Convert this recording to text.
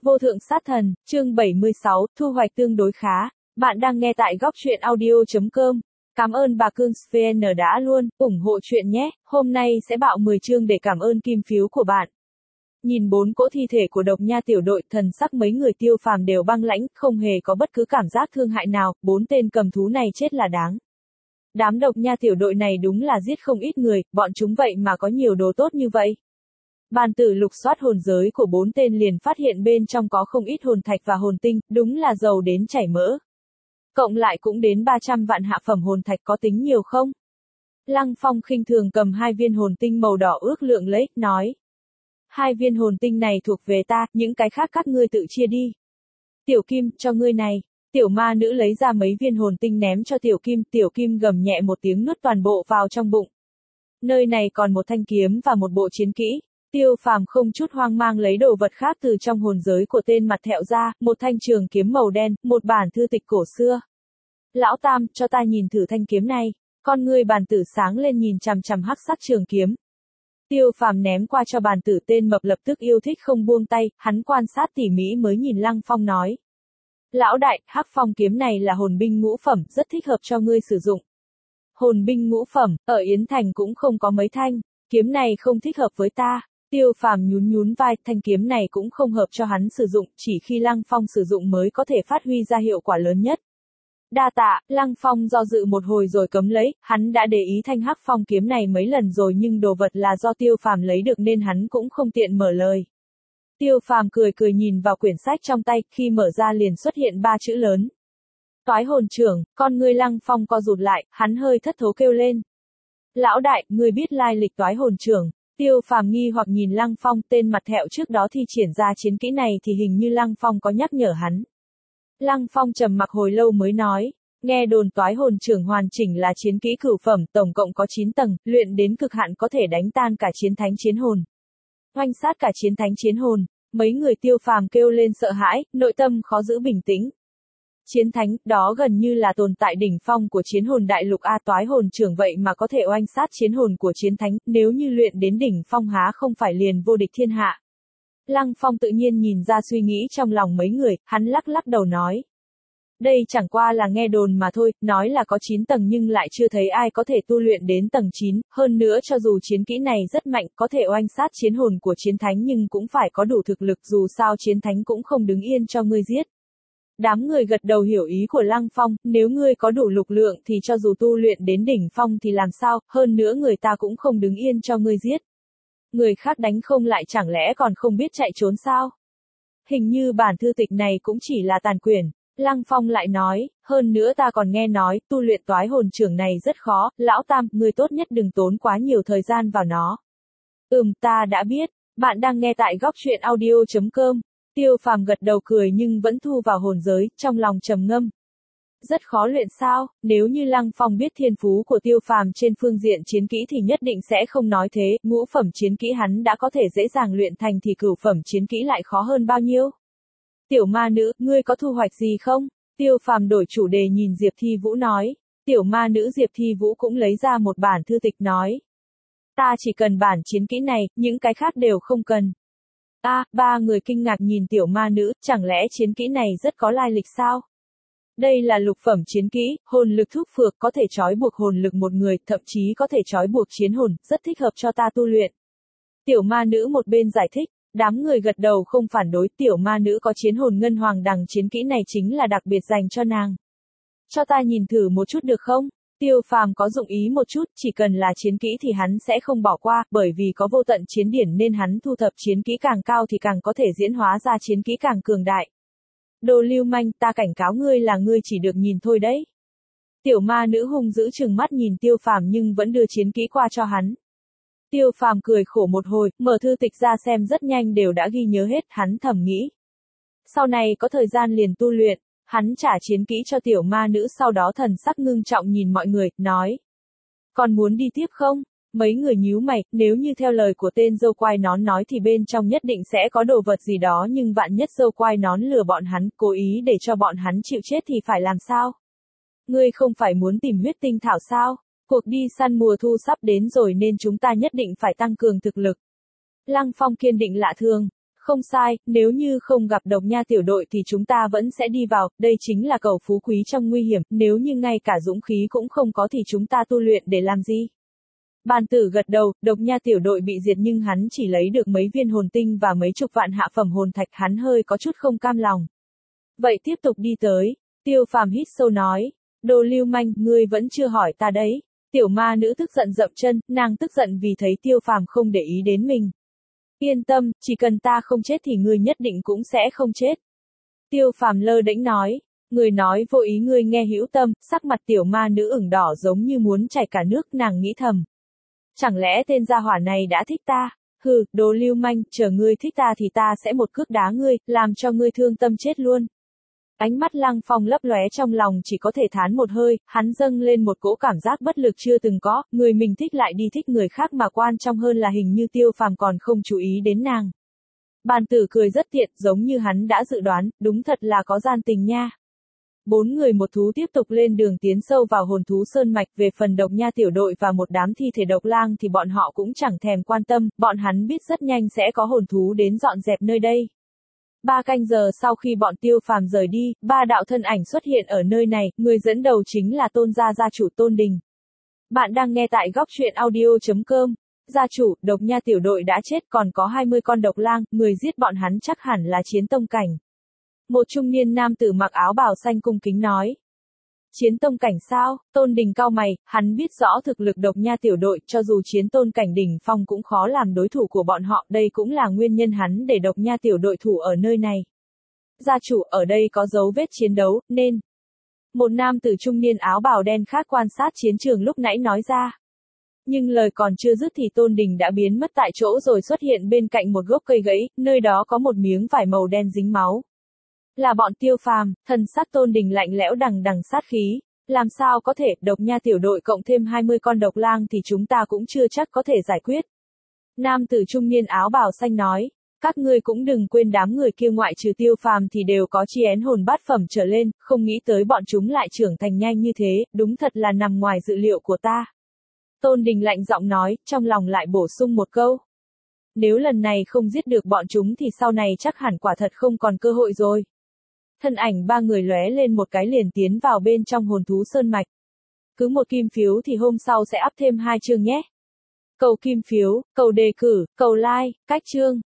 Vô thượng sát thần, chương 76, thu hoạch tương đối khá. Bạn đang nghe tại góc truyện audio.com. Cảm ơn bà Cương SVN đã luôn ủng hộ chuyện nhé. Hôm nay sẽ bạo 10 chương để cảm ơn kim phiếu của bạn. Nhìn 4 cỗ thi thể của độc nha tiểu đội, thần sắc mấy người Tiêu Phàm đều băng lãnh, không hề có bất cứ cảm giác thương hại nào, 4 tên cầm thú này chết là đáng. Đám độc nha tiểu đội này đúng là giết không ít người, bọn chúng vậy mà có nhiều đồ tốt như vậy. Bàn tử lục soát hồn giới của 4 tên liền phát hiện bên trong có không ít hồn thạch và hồn tinh, đúng là giàu đến chảy mỡ. Cộng lại cũng đến 300 vạn hạ phẩm hồn thạch, có tính nhiều không? Lăng Phong khinh thường cầm 2 viên hồn tinh màu đỏ ước lượng lấy, nói. 2 viên hồn tinh này thuộc về ta, những cái khác các ngươi tự chia đi. Tiểu Kim, cho ngươi này. Tiểu ma nữ lấy ra mấy viên hồn tinh ném cho Tiểu Kim gầm nhẹ một tiếng nuốt toàn bộ vào trong bụng. Nơi này còn một thanh kiếm và một bộ chiến kỹ. Tiêu Phàm không chút hoang mang lấy đồ vật khác từ trong hồn giới của tên mặt thẹo ra, một thanh trường kiếm màu đen, một bản thư tịch cổ xưa. Lão Tam, cho ta nhìn thử thanh kiếm này. Con ngươi bàn tử sáng lên nhìn chằm chằm hắc sắc trường kiếm. Tiêu Phàm ném qua cho bàn tử, tên mập lập tức yêu thích không buông tay, hắn quan sát tỉ mỉ mới nhìn Lăng Phong nói. Lão đại, hắc phong kiếm này là hồn binh ngũ phẩm, rất thích hợp cho ngươi sử dụng. Hồn binh ngũ phẩm, ở Yến Thành cũng không có mấy thanh, kiếm này không thích hợp với ta. Tiêu Phàm nhún vai, thanh kiếm này cũng không hợp cho hắn sử dụng, chỉ khi Lăng Phong sử dụng mới có thể phát huy ra hiệu quả lớn nhất. Đa tạ, Lăng Phong do dự một hồi rồi cấm lấy, hắn đã để ý thanh hắc phong kiếm này mấy lần rồi nhưng đồ vật là do Tiêu Phàm lấy được nên hắn cũng không tiện mở lời. Tiêu Phàm cười nhìn vào quyển sách trong tay, khi mở ra liền xuất hiện 3 chữ lớn. Toái hồn trưởng, con ngươi Lăng Phong co rụt lại, hắn hơi thất thố kêu lên. Lão đại, ngươi biết lai lịch toái hồn trưởng? Tiêu Phàm nghi hoặc nhìn Lăng Phong, tên mặt thẹo trước đó thi triển ra chiến kỹ này thì hình như Lăng Phong có nhắc nhở hắn. Lăng Phong trầm mặc hồi lâu mới nói, nghe đồn toái hồn trưởng hoàn chỉnh là chiến kỹ cửu phẩm, tổng cộng có 9 tầng, luyện đến cực hạn có thể đánh tan cả chiến thánh chiến hồn. Oanh sát cả chiến thánh chiến hồn, mấy người Tiêu Phàm kêu lên sợ hãi, nội tâm khó giữ bình tĩnh. Chiến thánh, đó gần như là tồn tại đỉnh phong của chiến hồn đại lục A, toái hồn trưởng vậy mà có thể oanh sát chiến hồn của chiến thánh, nếu như luyện đến đỉnh phong há không phải liền vô địch thiên hạ. Lăng Phong tự nhiên nhìn ra suy nghĩ trong lòng mấy người, hắn lắc đầu nói. Đây chẳng qua là nghe đồn mà thôi, nói là có 9 tầng nhưng lại chưa thấy ai có thể tu luyện đến tầng 9, hơn nữa cho dù chiến kỹ này rất mạnh, có thể oanh sát chiến hồn của chiến thánh nhưng cũng phải có đủ thực lực, dù sao chiến thánh cũng không đứng yên cho ngươi giết. Đám người gật đầu hiểu ý của Lăng Phong, nếu ngươi có đủ lực lượng thì cho dù tu luyện đến đỉnh phong thì làm sao, hơn nữa người ta cũng không đứng yên cho ngươi giết. Người khác đánh không lại chẳng lẽ còn không biết chạy trốn sao? Hình như bản thư tịch này cũng chỉ là tàn quyển. Lăng Phong lại nói, hơn nữa ta còn nghe nói, tu luyện toái hồn trưởng này rất khó, lão Tam, ngươi tốt nhất đừng tốn quá nhiều thời gian vào nó. Ta đã biết, bạn đang nghe tại góc truyện audio.com. Tiêu Phàm gật đầu cười nhưng vẫn thu vào hồn giới, trong lòng trầm ngâm. Rất khó luyện sao, nếu như Lăng Phong biết thiên phú của Tiêu Phàm trên phương diện chiến kỹ thì nhất định sẽ không nói thế, ngũ phẩm chiến kỹ hắn đã có thể dễ dàng luyện thành thì cửu phẩm chiến kỹ lại khó hơn bao nhiêu. Tiểu ma nữ, ngươi có thu hoạch gì không? Tiêu Phàm đổi chủ đề nhìn Diệp Thi Vũ nói. Tiểu ma nữ Diệp Thi Vũ cũng lấy ra một bản thư tịch nói. Ta chỉ cần bản chiến kỹ này, những cái khác đều không cần. Ba người kinh ngạc nhìn tiểu ma nữ, chẳng lẽ chiến kỹ này rất có lai lịch sao? Đây là lục phẩm chiến kỹ, hồn lực thúc phược, có thể trói buộc hồn lực một người, thậm chí có thể trói buộc chiến hồn, rất thích hợp cho ta tu luyện. Tiểu ma nữ một bên giải thích, đám người gật đầu không phản đối, tiểu ma nữ có chiến hồn ngân hoàng đằng, chiến kỹ này chính là đặc biệt dành cho nàng. Cho ta nhìn thử một chút được không? Tiêu Phàm có dụng ý một chút, chỉ cần là chiến kỹ thì hắn sẽ không bỏ qua, bởi vì có vô tận chiến điển nên hắn thu thập chiến kỹ càng cao thì càng có thể diễn hóa ra chiến kỹ càng cường đại. Đồ lưu manh, ta cảnh cáo ngươi là ngươi chỉ được nhìn thôi đấy. Tiểu ma nữ hung dữ trừng mắt nhìn Tiêu Phàm nhưng vẫn đưa chiến kỹ qua cho hắn. Tiêu Phàm cười khổ một hồi, mở thư tịch ra xem rất nhanh đều đã ghi nhớ hết, hắn thầm nghĩ. Sau này có thời gian liền tu luyện, hắn trả chiến kỹ cho tiểu ma nữ, sau đó thần sắc ngưng trọng nhìn mọi người, nói. Còn muốn đi tiếp không? Mấy người nhíu mày, nếu như theo lời của tên dâu quai nón nói thì bên trong nhất định sẽ có đồ vật gì đó nhưng vạn nhất dâu quai nón lừa bọn hắn, cố ý để cho bọn hắn chịu chết thì phải làm sao? Ngươi không phải muốn tìm huyết tinh thảo sao? Cuộc đi săn mùa thu sắp đến rồi nên chúng ta nhất định phải tăng cường thực lực. Lăng Phong kiên định lạ thường. Không sai, nếu như không gặp độc nha tiểu đội thì chúng ta vẫn sẽ đi vào, đây chính là cầu phú quý trong nguy hiểm, nếu như ngay cả dũng khí cũng không có thì chúng ta tu luyện để làm gì? Bàn tử gật đầu, độc nha tiểu đội bị diệt nhưng hắn chỉ lấy được mấy viên hồn tinh và mấy chục vạn hạ phẩm hồn thạch, hắn hơi có chút không cam lòng. Vậy tiếp tục đi tới, Tiêu Phàm hít sâu nói, đồ lưu manh, ngươi vẫn chưa hỏi ta đấy. Tiểu ma nữ tức giận dậm chân, nàng tức giận vì thấy Tiêu Phàm không để ý đến mình. Yên tâm, chỉ cần ta không chết thì ngươi nhất định cũng sẽ không chết. Tiêu Phàm lơ đễnh nói, người nói vô ý ngươi nghe hữu tâm, sắc mặt tiểu ma nữ ửng đỏ giống như muốn chảy cả nước, nàng nghĩ thầm. Chẳng lẽ tên gia hỏa này đã thích ta? Hừ, đồ lưu manh, chờ ngươi thích ta thì ta sẽ một cước đá ngươi, làm cho ngươi thương tâm chết luôn. Ánh mắt Lăng Phong lấp lóe, trong lòng chỉ có thể thán một hơi, hắn dâng lên một cỗ cảm giác bất lực chưa từng có, người mình thích lại đi thích người khác, mà quan trọng hơn là hình như Tiêu Phàm còn không chú ý đến nàng. Bàn tử cười rất tiện, giống như hắn đã dự đoán, đúng thật là có gian tình nha. 4 người một thú tiếp tục lên đường tiến sâu vào hồn thú sơn mạch, về phần độc nha tiểu đội và một đám thi thể độc lang thì bọn họ cũng chẳng thèm quan tâm, bọn hắn biết rất nhanh sẽ có hồn thú đến dọn dẹp nơi đây. 3 canh giờ sau khi bọn Tiêu Phàm rời đi, 3 đạo thân ảnh xuất hiện ở nơi này, người dẫn đầu chính là Tôn gia gia chủ Tôn Đình. Bạn đang nghe tại góc truyện audio.com. Gia chủ, độc nha tiểu đội đã chết, còn có 20 con độc lang, người giết bọn hắn chắc hẳn là chiến tông cảnh. Một trung niên nam tử mặc áo bào xanh cung kính nói. Chiến tông cảnh sao? Tôn Đình cau mày, hắn biết rõ thực lực độc nha tiểu đội, cho dù chiến tôn cảnh đỉnh phong cũng khó làm đối thủ của bọn họ, đây cũng là nguyên nhân hắn để độc nha tiểu đội thủ ở nơi này. Gia chủ, ở đây có dấu vết chiến đấu, nên. Một nam tử trung niên áo bào đen khác quan sát chiến trường lúc nãy nói ra. Nhưng lời còn chưa dứt thì Tôn Đình đã biến mất tại chỗ rồi xuất hiện bên cạnh một gốc cây gãy, nơi đó có một miếng vải màu đen dính máu. Là bọn Tiêu Phàm, thần sắc Tôn Đình lạnh lẽo đằng đằng sát khí. Làm sao có thể, độc nha tiểu đội cộng thêm 20 con độc lang thì chúng ta cũng chưa chắc có thể giải quyết. Nam tử trung niên áo bào xanh nói, các ngươi cũng đừng quên đám người kia ngoại trừ Tiêu Phàm thì đều có chi én hồn bát phẩm trở lên, không nghĩ tới bọn chúng lại trưởng thành nhanh như thế, đúng thật là nằm ngoài dự liệu của ta. Tôn Đình lạnh giọng nói, trong lòng lại bổ sung một câu. Nếu lần này không giết được bọn chúng thì sau này chắc hẳn quả thật không còn cơ hội rồi. Thân ảnh 3 người lóe lên một cái liền tiến vào bên trong hồn thú sơn mạch. Cứ một kim phiếu thì hôm sau sẽ up thêm 2 chương nhé. Cầu kim phiếu, cầu đề cử, cầu like, cách chương.